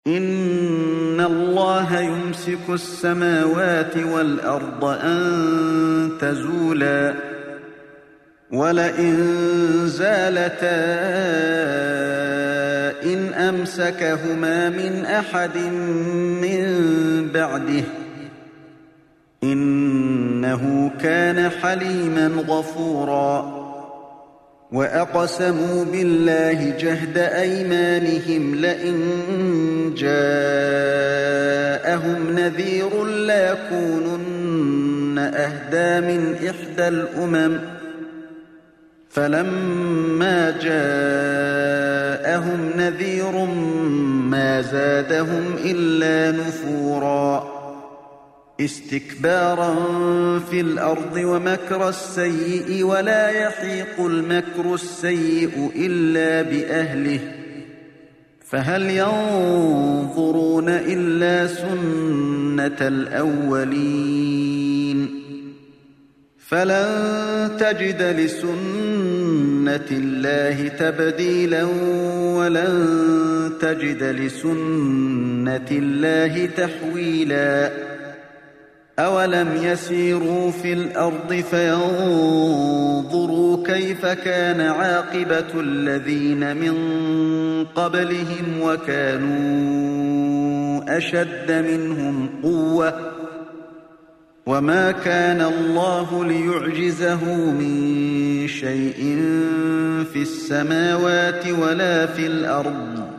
إِنَّ اللَّهَ يُمْسِكُ السَّمَاوَاتِ وَالْأَرْضَ أَن تَزُولَا وَلَئِن زَالَتَا إِنْ أَمْسَكَهُمَا مِنْ أَحَدٍ مِّن بَعْدِهِ ۚ إِنَّهُ كَانَ حَلِيمًا غَفُورًا. وَأَقْسَمُوا بِاللَّهِ جَهْدَ أَيْمَانِهِمْ لَئِن جَاءَهُمْ نَذِيرٌ لَّيَكُونُنَّ أَهْدَىٰ مِنْ إِحْدَى الْأُمَمِ ۖ فَلَمَّا جَاءَهُمْ نَذِيرٌ مَّا زَادَهُمْ إِلَّا نُفُورًا اسْتِكْبَارًا فِي الْأَرْضِ وَمَكْرَ السَّيِّئِ ۚ وَلَا يَحِيقُ الْمَكْرُ السَّيِّئُ إِلَّا بِأَهْلِهِ ۚ فَهَلْ يَنظُرُونَ إِلَّا سُنَّتَ الْأَوَّلِينَ ۚ فَلَن تَجِدَ لِسُنَّةِ اللَّهِ تَبْدِيلًا وَلَن تَجِدَ لِسُنَّةِ اللَّهِ تَحْوِيلًا. أَوَلَمْ يَسِيرُوا فِي الْأَرْضِ فَيَنظُرُوا كَيْفَ كَانَ عَاقِبَةُ الَّذِينَ مِن قَبْلِهِمْ وَكَانُوا أَشَدَّ مِنْهُمْ قُوَّةً ۚ وَمَا كَانَ اللَّهُ لِيُعْجِزَهُ مِن شَيْءٍ فِي السَّمَاوَاتِ وَلَا فِي الْأَرْضِ ۚ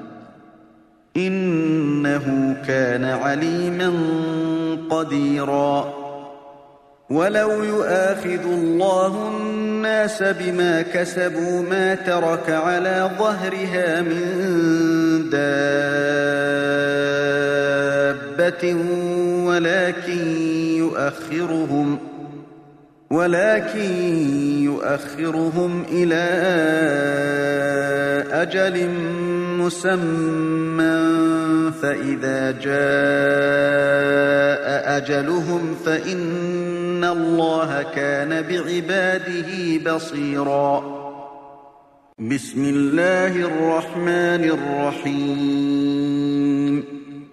إِنَّهُ كَانَ عَلِيمًا قَدِيرًا. وَلَوْ يُؤَاخِذُ اللَّهُ النَّاسَ بِمَا كَسَبُوا مَا تَرَكَ عَلَىٰ ظَهْرِهَا مِن دَابَّةٍ وَلَٰكِن يُؤَخِّرُهُمْ إِلَىٰ أَجَلٍ مُّسَمًّى ۖ فَإِذَا جَاءَ أَجَلُهُمْ فَإِنَّ اللَّهَ كَانَ بِعِبَادِهِ بَصِيرًا. بسم الله الرحمن الرحيم.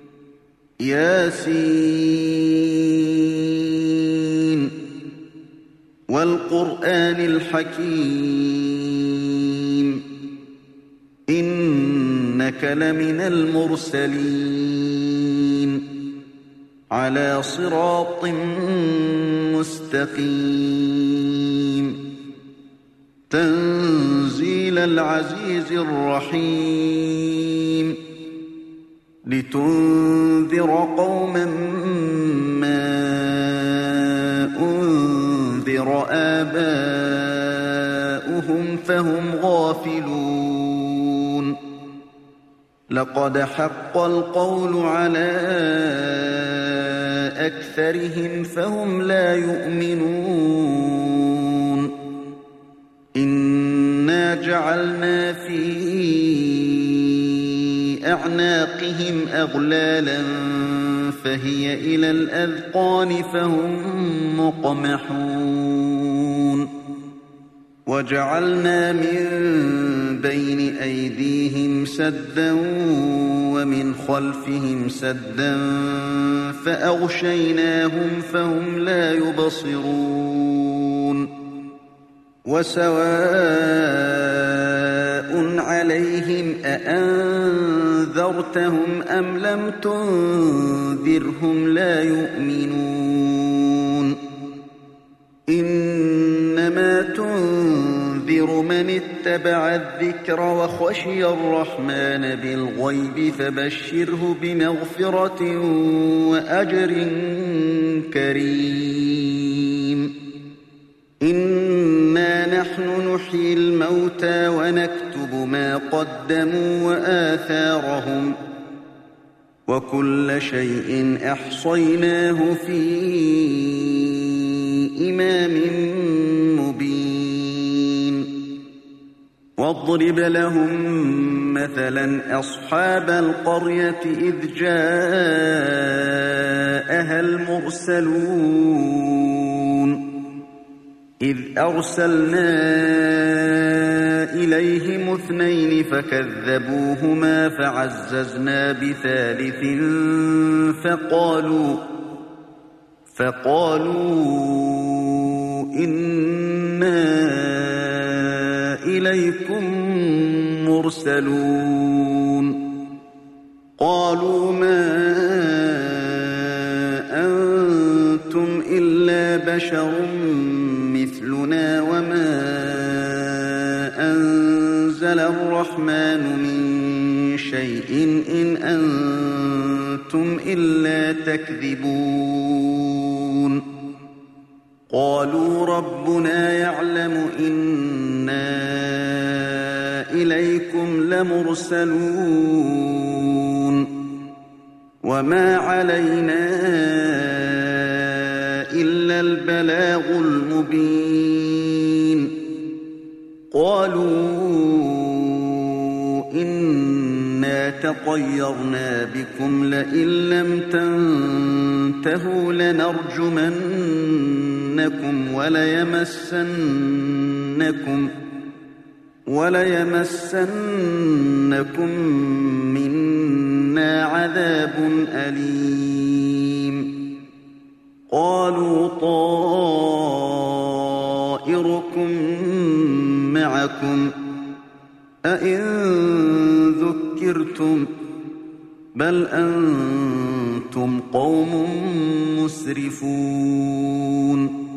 ياسين والقرآن الحكيم إنك لمن المرسلين على صراط مستقيم تنزيل العزيز الرحيم لتنذر قوما ما أنذر آباؤهم فهم غافلون لقد حق القول على أكثرهم فهم لا يؤمنون إنا جعلنا في أعناقهم أغلالا فهي إلى الأذقان فهم مقمحون وجعلنا من بين أيديهم سدا ومن خلفهم سدا فأغشيناهم فهم لا يبصرون وسواء عليهم أأنذرتهم أم لم تنذرهم لا يؤمنون إنما تنذر من اتبع الذكر وخشي الرحمن بالغيب فبشره بمغفرة وأجر كريم إنا نحن نحيي الموتى ونكتب ما قدموا وآثارهم وكل شيء أحصيناه في إمام مبين واضرب لهم مثلا أصحاب القرية إذ جاءها المرسلون إذ أرسلنا إليهم اثنين فكذبوهما فعززنا بثالث فقالوا إنا إليكم مرسلون قالوا ما أنتم إلا بشر مثلنا وما أنزل الرحمن من شيء إن أنتم إلا تكذبون قالوا ربنا يعلم إنا إليكم لمرسلون وما علينا إلا البلاغ المبين قالوا إنا تطيرنا بكم لئن لم تنتهوا لنرجمنكم وليمسنكم منا عذاب أليم قالوا طائركم معكم أئن ذكرتم بل أنتم قوم مسرفون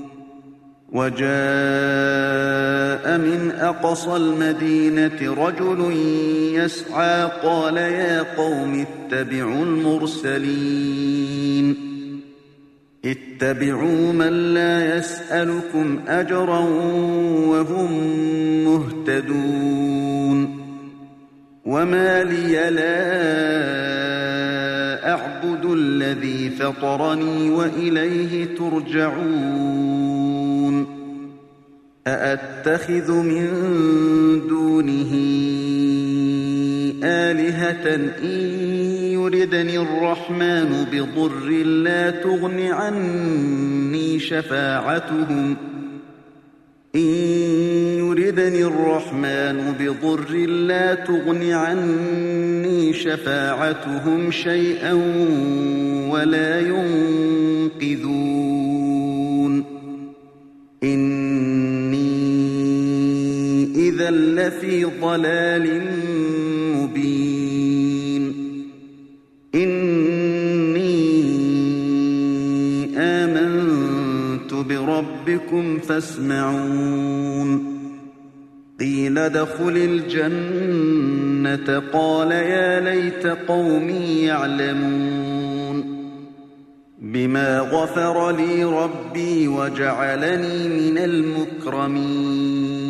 وجاء من أقصى المدينة رجل يسعى قال يا قوم اتبعوا المرسلين اتبعوا من لا يسألكم أجرا وهم مهتدون وما لي لا أعبد الذي فطرني وإليه ترجعون أأتخذ من دونه آلهة إن يردني الرحمن بضر لا تغن عني شفاعتهم شيئا ولا ينقذون إني إذا لفي ضلال مبين إني آمنت بربكم فاسمعون قيل ادخل الجنة قال يا ليت قومي يعلمون بما غفر لي ربي وجعلني من المكرمين